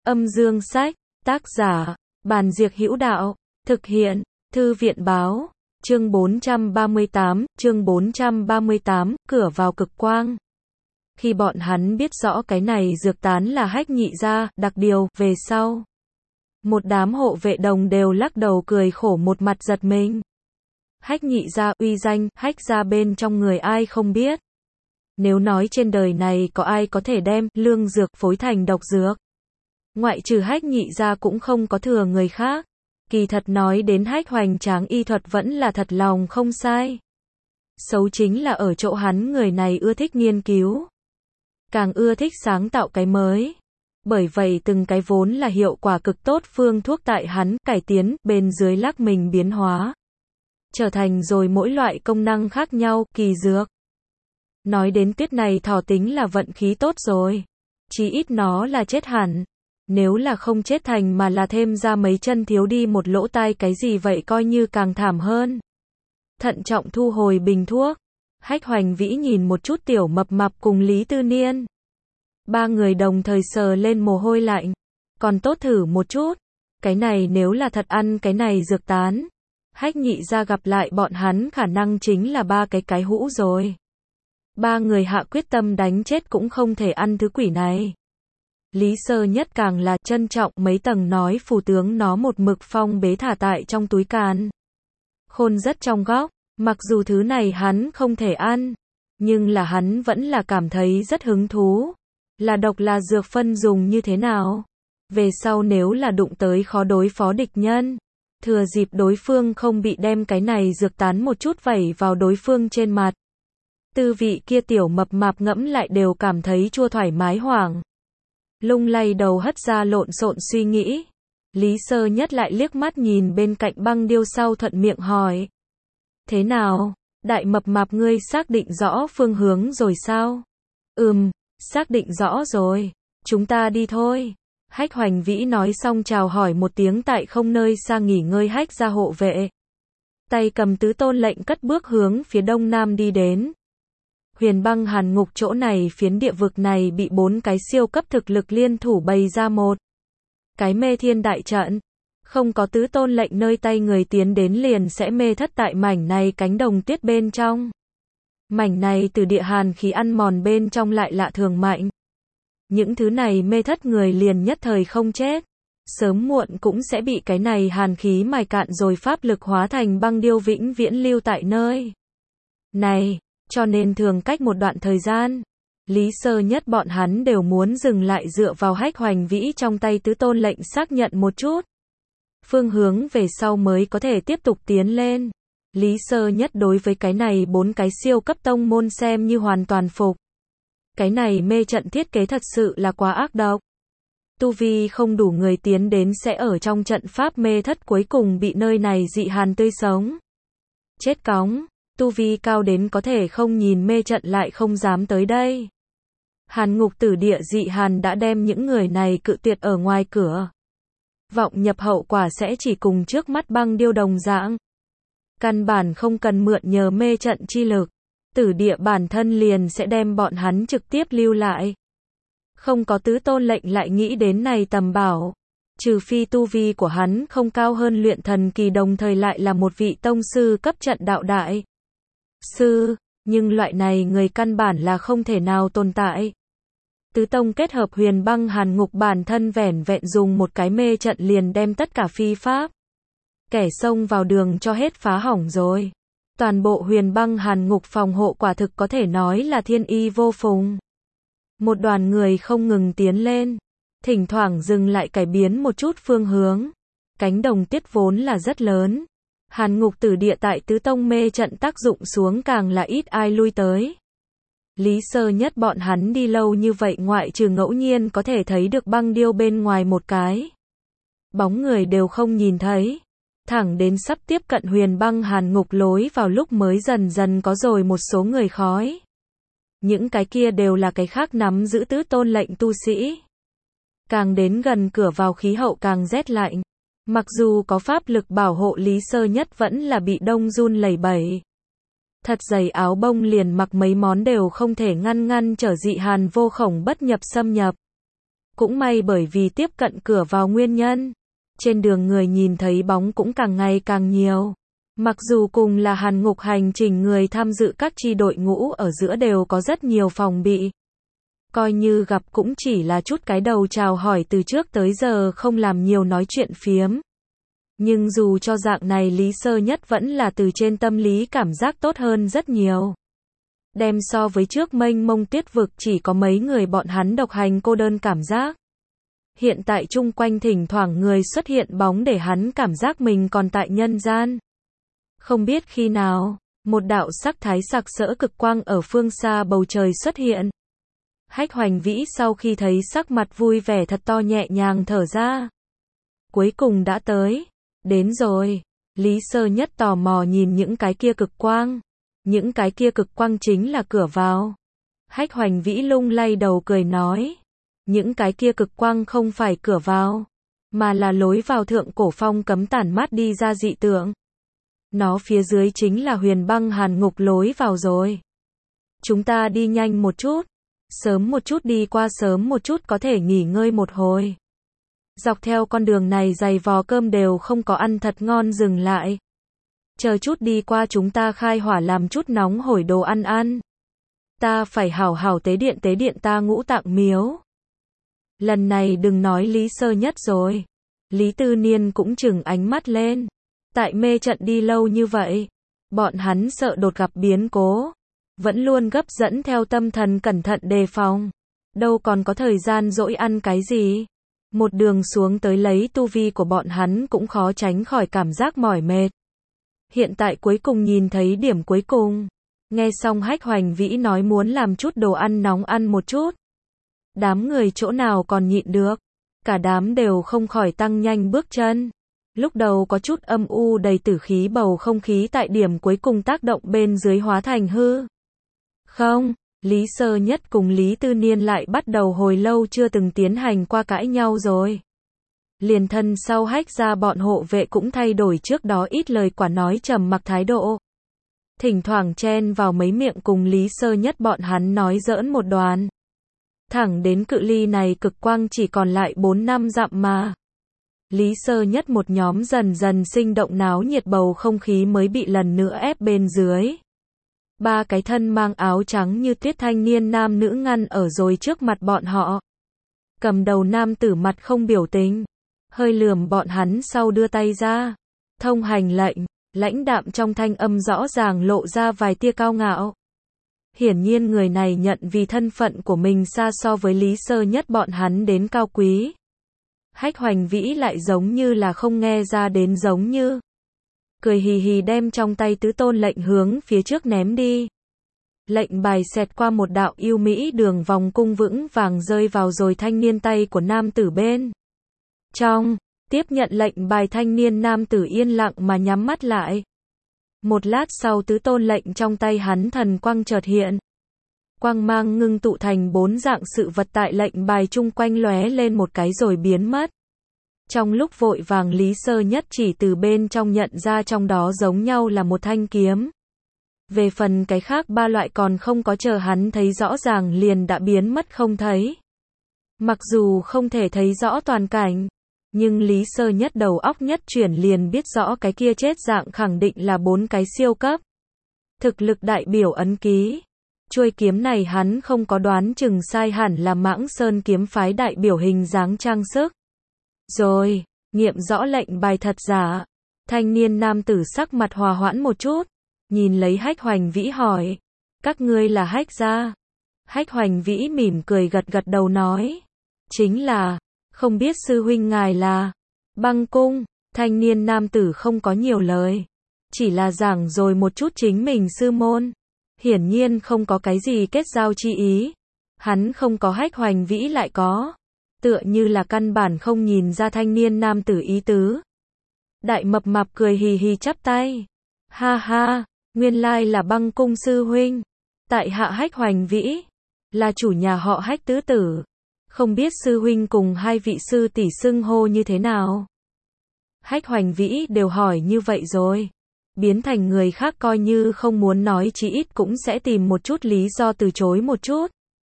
Âm dương sách, tác giả, Bàn Diệc Hữu Đạo, thực hiện, Thư viện báo, chương 438, cửa vào cực quang. Khi bọn hắn biết rõ cái này dược tán là Hách Nhị gia, đặc điều, về sau. Một đám hộ vệ đồng đều lắc đầu cười khổ một mặt giật mình. Hách Nhị gia uy danh, Hách gia bên trong người ai không biết. Nếu nói trên đời này có ai có thể đem lương dược phối thành độc dược, ngoại trừ Hách Nhị gia cũng không có thừa người khác. Kỳ thật nói đến Hách hoành tráng y thuật vẫn là thật lòng không sai. Xấu chính là ở chỗ hắn người này ưa thích nghiên cứu, càng ưa thích sáng tạo cái mới. Bởi vậy từng cái vốn là hiệu quả cực tốt phương thuốc tại hắn cải tiến bên dưới lắc mình biến hóa, trở thành rồi mỗi loại công năng khác nhau kỳ dược. Nói đến Tuyết này thỏ tính là vận khí tốt rồi, chí ít nó là chết hẳn. Nếu là không chết thành mà là thêm ra mấy chân thiếu đi một lỗ tai cái gì vậy coi như càng thảm hơn. Thận trọng thu hồi bình thuốc, Hách Hoành Vĩ nhìn một chút Tiểu Mập Mạp cùng Lý Tư Niên. Ba người đồng thời sờ lên mồ hôi lạnh. Còn tốt thử một chút. Cái này nếu là thật ăn cái này dược tán, Hách Nhị gia gặp lại bọn hắn khả năng chính là ba cái hũ rồi. Ba người hạ quyết tâm đánh chết cũng không thể ăn thứ quỷ này. Lý Sơ Nhất càng là trân trọng mấy tầng nói phù tướng nó một mực phong bế thả tại trong túi càn khôn rất trong góc. Mặc dù thứ này hắn không thể ăn, nhưng là hắn vẫn là cảm thấy rất hứng thú. Là độc là dược phân dùng như thế nào? Về sau nếu là đụng tới khó đối phó địch nhân, thừa dịp đối phương không bị đem cái này dược tán một chút vẩy vào đối phương trên mặt. Tư vị kia Tiểu Mập Mạp ngẫm lại đều cảm thấy chua thoải mái hoảng. Lung lay đầu hất ra lộn xộn suy nghĩ. Lý Sơ Nhất lại liếc mắt nhìn bên cạnh Băng Điêu sau thuận miệng hỏi. Thế nào, Đại Mập Mạp ngươi xác định rõ phương hướng rồi sao? Xác định rõ rồi, chúng ta đi thôi. Hách Hoành Vĩ nói xong chào hỏi một tiếng tại không nơi xa nghỉ ngơi Hách gia hộ vệ. Tay cầm tứ tôn lệnh cất bước hướng phía đông nam đi đến. Huyền Băng Hàn Ngục chỗ này phiến địa vực này bị 4 cái siêu cấp thực lực liên thủ bày ra một cái mê thiên đại trận. Không có tứ tôn lệnh nơi tay người tiến đến liền sẽ mê thất tại mảnh này cánh đồng tuyết bên trong. Mảnh này từ địa hàn khí ăn mòn bên trong lại lạ thường mạnh. Những thứ này mê thất người liền nhất thời không chết, sớm muộn cũng sẽ bị cái này hàn khí mài cạn rồi pháp lực hóa thành băng điêu vĩnh viễn lưu tại nơi này. Cho nên thường cách một đoạn thời gian, Lý Sơ Nhất bọn hắn đều muốn dừng lại dựa vào Hách Hoành Vĩ trong tay tứ tôn lệnh xác nhận một chút phương hướng về sau mới có thể tiếp tục tiến lên. Lý Sơ Nhất đối với cái này 4 cái siêu cấp tông môn xem như hoàn toàn phục. Cái này mê trận thiết kế thật sự là quá ác độc. Tu vi không đủ người tiến đến sẽ ở trong trận pháp mê thất cuối cùng bị nơi này dị hàn tươi sống chết cóng. Tu vi cao đến có thể không nhìn mê trận lại không dám tới đây. Hàn Ngục Tử Địa dị hàn đã đem những người này cự tuyệt ở ngoài cửa. Vọng nhập hậu quả sẽ chỉ cùng trước mắt Băng Điêu đồng dạng. Căn bản không cần mượn nhờ mê trận chi lực. Tử địa bản thân liền sẽ đem bọn hắn trực tiếp lưu lại. Không có tứ tôn lệnh lại nghĩ đến này tầm bảo. Trừ phi tu vi của hắn không cao hơn luyện thần kỳ đồng thời lại là một vị tông sư cấp trận đạo đại sư, nhưng loại này người căn bản là không thể nào tồn tại. Tứ tông kết hợp Huyền Băng Hàn Ngục bản thân vẻn vẹn dùng một cái mê trận liền đem tất cả phi pháp kẻ xông vào đường cho hết phá hỏng rồi. Toàn bộ Huyền Băng Hàn Ngục phòng hộ quả thực có thể nói là thiên y vô phùng. Một đoàn người không ngừng tiến lên, thỉnh thoảng dừng lại cải biến một chút phương hướng. Cánh đồng tuyết vốn là rất lớn. Hàn Ngục Tử Địa tại tứ tông mê trận tác dụng xuống càng là ít ai lui tới. Lý Sơ Nhất bọn hắn đi lâu như vậy ngoại trừ ngẫu nhiên có thể thấy được Băng Điêu bên ngoài một cái bóng người đều không nhìn thấy. Thẳng đến sắp tiếp cận Huyền Băng Hàn Ngục lối vào lúc mới dần dần có rồi một số người khói. Những cái kia đều là cái khác nắm giữ tứ tôn lệnh tu sĩ. Càng đến gần cửa vào khí hậu càng rét lạnh. Mặc dù có pháp lực bảo hộ Lý Sơ Nhất vẫn là bị đông run lẩy bẩy. Thật dày áo bông liền mặc mấy món đều không thể ngăn trở dị hàn vô khổng bất nhập xâm nhập. Cũng may bởi vì tiếp cận cửa vào nguyên nhân. Trên đường người nhìn thấy bóng cũng càng ngày càng nhiều. Mặc dù cùng là Hàn Ngục hành trình người tham dự các chi đội ngũ ở giữa đều có rất nhiều phòng bị. Coi như gặp cũng chỉ là chút cái đầu chào hỏi từ trước tới giờ không làm nhiều nói chuyện phiếm. Nhưng dù cho dạng này Lý Sơ Nhất vẫn là từ trên tâm lý cảm giác tốt hơn rất nhiều. Đem so với trước mênh mông tuyết vực chỉ có mấy người bọn hắn độc hành cô đơn cảm giác. Hiện tại chung quanh thỉnh thoảng người xuất hiện bóng để hắn cảm giác mình còn tại nhân gian. Không biết khi nào, một đạo sắc thái sặc sỡ cực quang ở phương xa bầu trời xuất hiện. Hách Hoành Vĩ sau khi thấy sắc mặt vui vẻ thật to nhẹ nhàng thở ra. Cuối cùng đã tới. Đến rồi. Lý Sơ Nhất tò mò nhìn những cái kia cực quang. Những cái kia cực quang chính là cửa vào. Hách Hoành Vĩ lung lay đầu cười nói. Những cái kia cực quang không phải cửa vào, mà là lối vào thượng cổ phong cấm tản mát đi ra dị tượng. Nó phía dưới chính là Huyền Băng Hàn Ngục lối vào rồi. Chúng ta đi nhanh một chút. Sớm một chút đi qua, sớm một chút có thể nghỉ ngơi một hồi. Dọc theo con đường này giày vò cơm đều không có ăn thật ngon, dừng lại. Chờ chút đi qua chúng ta khai hỏa làm chút nóng hổi đồ ăn ăn. Ta phải hảo hảo tế điện ta Ngũ Tạng miếu. Lần này đừng nói Lý Sơ Nhất rồi. Lý Tư Niên cũng chừng ánh mắt lên. Tại mê trận đi lâu như vậy, bọn hắn sợ đột gặp biến cố. Vẫn luôn gấp dẫn theo tâm thần cẩn thận đề phòng. Đâu còn có thời gian dỗi ăn cái gì. Một đường xuống tới lấy tu vi của bọn hắn cũng khó tránh khỏi cảm giác mỏi mệt. Hiện tại cuối cùng nhìn thấy điểm cuối cùng. Nghe xong Hách Hoành Vĩ nói muốn làm chút đồ ăn nóng ăn một chút. Đám người chỗ nào còn nhịn được. Cả đám đều không khỏi tăng nhanh bước chân. Lúc đầu có chút âm u đầy tử khí bầu không khí tại điểm cuối cùng tác động bên dưới hóa thành hư. Không, Lý Sơ Nhất cùng Lý Tư Niên lại bắt đầu hồi lâu chưa từng tiến hành qua cãi nhau rồi. Liền thân sau Hách ra bọn hộ vệ cũng thay đổi trước đó ít lời quả nói trầm mặc thái độ. Thỉnh thoảng chen vào mấy miệng cùng Lý Sơ Nhất bọn hắn nói giỡn một đoàn. Thẳng đến cự ly này cực quang chỉ còn lại 4-5 dặm mà. Lý Sơ Nhất một nhóm dần dần sinh động náo nhiệt bầu không khí mới bị lần nữa ép bên dưới. Ba cái thân mang áo trắng như tuyết thanh niên nam nữ ngăn ở rồi trước mặt bọn họ. Cầm đầu nam tử mặt không biểu tình, hơi lườm bọn hắn sau đưa tay ra. Thông hành lệnh, lãnh đạm trong thanh âm rõ ràng lộ ra vài tia cao ngạo. Hiển nhiên người này nhận vì thân phận của mình xa so với Lý Sơ Nhất bọn hắn đến cao quý. Hách Hoành Vĩ lại giống như là không nghe ra đến giống như. Cười hì hì đem trong tay tứ tôn lệnh hướng phía trước ném đi. Lệnh bài xẹt qua một đạo yêu mỹ đường vòng cung vững vàng rơi vào rồi thanh niên tay của nam tử bên trong. Tiếp nhận lệnh bài thanh niên nam tử yên lặng mà nhắm mắt lại. Một lát sau tứ tôn lệnh trong tay hắn thần quang chợt hiện. Quang mang ngưng tụ thành 4 dạng sự vật tại lệnh bài chung quanh lóe lên một cái rồi biến mất. Trong lúc vội vàng Lý Sơ Nhất chỉ từ bên trong nhận ra trong đó giống nhau là một thanh kiếm. Về phần cái khác ba loại còn không có chờ hắn thấy rõ ràng liền đã biến mất không thấy. Mặc dù không thể thấy rõ toàn cảnh, nhưng Lý Sơ Nhất đầu óc nhất chuyển liền biết rõ cái kia chết dạng khẳng định là 4 cái siêu cấp. Thực lực đại biểu ấn ký. Chuôi kiếm này hắn không có đoán chừng sai hẳn là Mãng Sơn kiếm phái đại biểu hình dáng trang sức. Rồi, nghiệm rõ lệnh bài thật giả. Thanh niên nam tử sắc mặt hòa hoãn một chút, nhìn lấy Hách Hoành Vĩ hỏi. Các ngươi là Hách gia? Hách Hoành Vĩ mỉm cười gật gật đầu nói. Chính là, không biết sư huynh ngài là Băng Cung. Thanh niên nam tử không có nhiều lời, chỉ là giảng rồi một chút chính mình sư môn. Hiển nhiên không có cái gì kết giao chi ý. Hắn không có, Hách Hoành Vĩ lại có. Tựa như là căn bản không nhìn ra thanh niên nam tử ý tứ. Đại mập mạp cười hì hì chắp tay. Ha ha, nguyên lai là Băng Cung sư huynh. Tại hạ Hách Hoành Vĩ, là chủ nhà họ Hách tứ tử. Không biết sư huynh cùng hai vị sư tỷ xưng hô như thế nào? Hách Hoành Vĩ đều hỏi như vậy rồi. Biến thành người khác coi như không muốn nói chí ít cũng sẽ tìm một chút lý do từ chối một chút.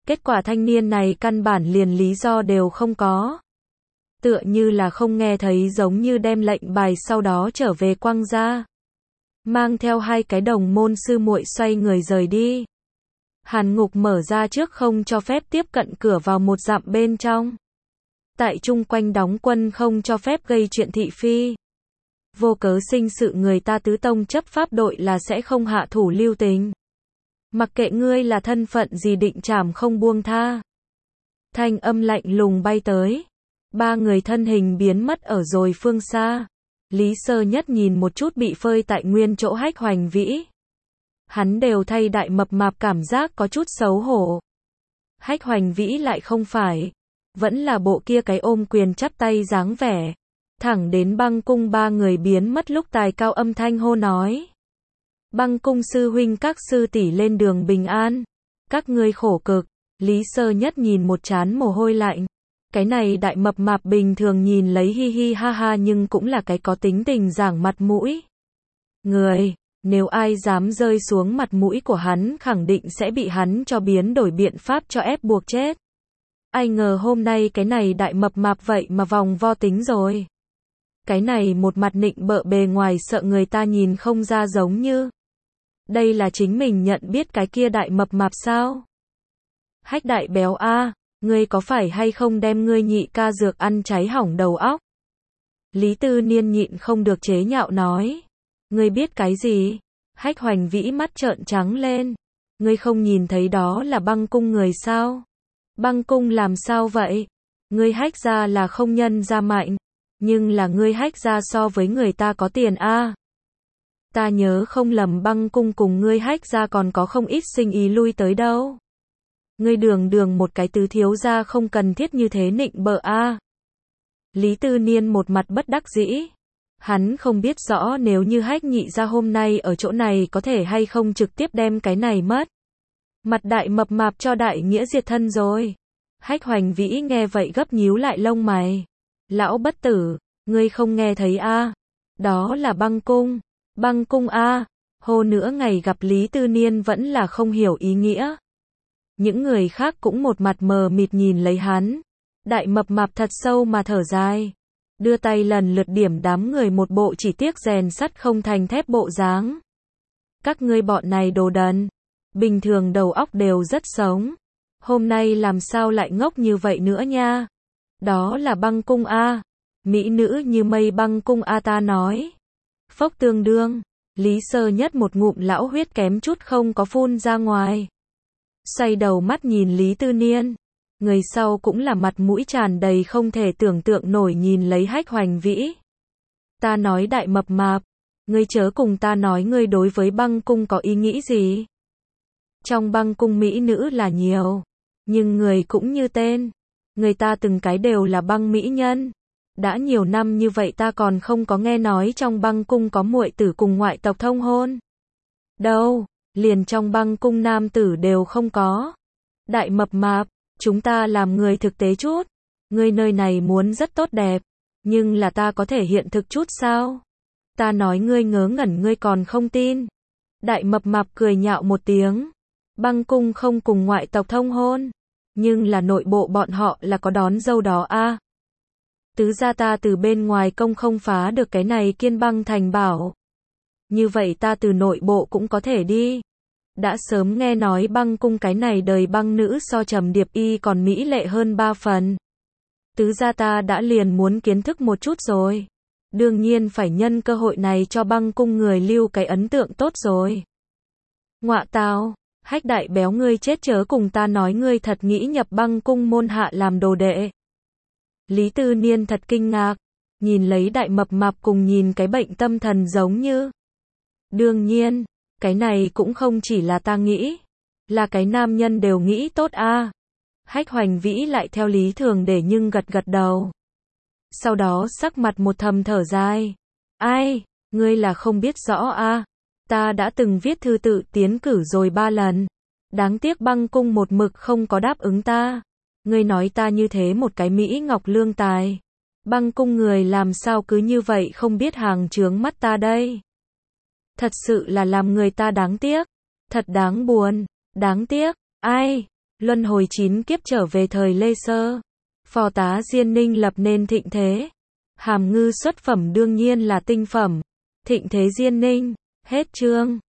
Kết quả thanh niên này căn bản liền lý do đều không có. Tựa như là không nghe thấy giống như đem lệnh bài sau đó trở về quăng ra. Mang theo hai cái đồng môn sư muội xoay người rời đi. Hàn ngục mở ra trước không cho phép tiếp cận cửa vào 1 dặm bên trong. Tại chung quanh đóng quân không cho phép gây chuyện thị phi. Vô cớ sinh sự người ta tứ tông chấp pháp đội là sẽ không hạ thủ lưu tình. Mặc kệ ngươi là thân phận gì định trảm không buông tha. Thanh âm lạnh lùng bay tới. 3 người thân hình biến mất ở rồi phương xa. Lý Sơ Nhất nhìn một chút bị phơi tại nguyên chỗ Hách Hoành Vĩ. Hắn đều thay đại mập mạp cảm giác có chút xấu hổ. Hách Hoành Vĩ lại không phải. Vẫn là bộ kia cái ôm quyền chắp tay dáng vẻ. Thẳng đến Băng Cung 3 người biến mất lúc tài cao âm thanh hô nói. Băng Cung sư huynh các sư tỷ lên đường bình an. Các ngươi khổ cực. Lý Sơ Nhất nhìn một trán mồ hôi lạnh. Cái này đại mập mạp bình thường nhìn lấy hi hi ha ha nhưng cũng là cái có tính tình giảng mặt mũi. Người, nếu ai dám rơi xuống mặt mũi của hắn khẳng định sẽ bị hắn cho biến đổi biện pháp cho ép buộc chết. Ai ngờ hôm nay cái này đại mập mạp vậy mà vòng vo tính rồi. Cái này một mặt nịnh bợ bề ngoài sợ người ta nhìn không ra giống như. Đây là chính mình nhận biết cái kia đại mập mạp sao? Hách đại béo a, ngươi có phải hay không đem ngươi nhị ca dược ăn cháy hỏng đầu óc? Lý Tư Niên nhịn không được chế nhạo nói. Ngươi biết cái gì? Hách Hoành Vĩ mắt trợn trắng lên. Ngươi không nhìn thấy đó là Băng Cung người sao? Băng Cung làm sao vậy? Ngươi Hách gia là không nhân gia mạnh. Nhưng là ngươi Hách gia so với người ta có tiền a. Ta nhớ không lầm Băng Cung cùng ngươi Hách gia còn có không ít sinh ý lui tới đâu. Ngươi đường một cái tứ thiếu gia không cần thiết như thế nịnh bợ a. Lý Tư Niên một mặt bất đắc dĩ. Hắn không biết rõ nếu như Hách nhị gia hôm nay ở chỗ này có thể hay không trực tiếp đem cái này mất. Mặt đại mập mạp cho đại nghĩa diệt thân rồi. Hách Hoành Vĩ nghe vậy gấp nhíu lại lông mày. Lão bất tử, ngươi không nghe thấy a? Đó là Băng Cung. Băng Cung a. Hô nữa ngày gặp Lý Tư Niên vẫn là không hiểu ý nghĩa. Những người khác cũng một mặt mờ mịt nhìn lấy hắn. Đại mập mạp thật sâu mà thở dài. Đưa tay lần lượt điểm đám người một bộ chỉ tiếc rèn sắt không thành thép bộ dáng. Các ngươi bọn này đồ đần. Bình thường đầu óc đều rất sống. Hôm nay làm sao lại ngốc như vậy nữa nha. Đó là Băng Cung a. Mỹ nữ như mây Băng Cung a ta nói. Phốc tương đương. Lý Sơ Nhất một ngụm lão huyết kém chút không có phun ra ngoài. Xoay đầu mắt nhìn Lý Tư Niên. Người sau cũng là mặt mũi tràn đầy không thể tưởng tượng nổi nhìn lấy Hách Hoành Vĩ. Ta nói đại mập mạp. Ngươi chớ cùng ta nói ngươi đối với Băng Cung có ý nghĩ gì. Trong Băng Cung mỹ nữ là nhiều. Nhưng người cũng như tên. Người ta từng cái đều là băng mỹ nhân. Đã nhiều năm như vậy ta còn không có nghe nói trong Băng Cung có muội tử cùng ngoại tộc thông hôn. Đâu, liền trong Băng Cung nam tử đều không có. Đại mập mạp, chúng ta làm người thực tế chút. Ngươi nơi này muốn rất tốt đẹp. Nhưng là ta có thể hiện thực chút sao? Ta nói ngươi ngớ ngẩn ngươi còn không tin. Đại mập mạp cười nhạo một tiếng. Băng Cung không cùng ngoại tộc thông hôn. Nhưng là nội bộ bọn họ là có đón dâu đó a. Tứ gia ta từ bên ngoài công không phá được cái này Kiên Băng thành bảo. Như vậy ta từ nội bộ cũng có thể đi. Đã sớm nghe nói Băng Cung cái này đời băng nữ so Trầm Điệp Y còn mỹ lệ hơn 3 phần. Tứ gia ta đã liền muốn kiến thức một chút rồi. Đương nhiên phải nhân cơ hội này cho Băng Cung người lưu cái ấn tượng tốt rồi. Ngọa tào, Hách đại béo ngươi chết chớ cùng ta nói ngươi thật nghĩ nhập Băng Cung môn hạ làm đồ đệ. Lý Tư Niên thật kinh ngạc, nhìn lấy đại mập mạp cùng nhìn cái bệnh tâm thần giống như. Đương nhiên, cái này cũng không chỉ là ta nghĩ, là cái nam nhân đều nghĩ tốt a. Hách Hoành Vĩ lại theo lý thường để nhưng gật gật đầu. Sau đó sắc mặt một thầm thở dài. Ai, ngươi là không biết rõ a. Ta đã từng viết thư tự tiến cử rồi 3 lần. Đáng tiếc Băng Cung một mực không có đáp ứng ta. Ngươi nói ta như thế một cái Mỹ Ngọc lương tài. Băng Cung người làm sao cứ như vậy không biết hàng chướng mắt ta đây. Thật sự là làm người ta đáng tiếc. Thật đáng buồn, đáng tiếc. Ai, Luân hồi 9 kiếp trở về thời Lê Sơ. Phò tá Diên Ninh lập nên thịnh thế. Hàm Ngư xuất phẩm đương nhiên là tinh phẩm. Thịnh thế Diên Ninh. Hết chương.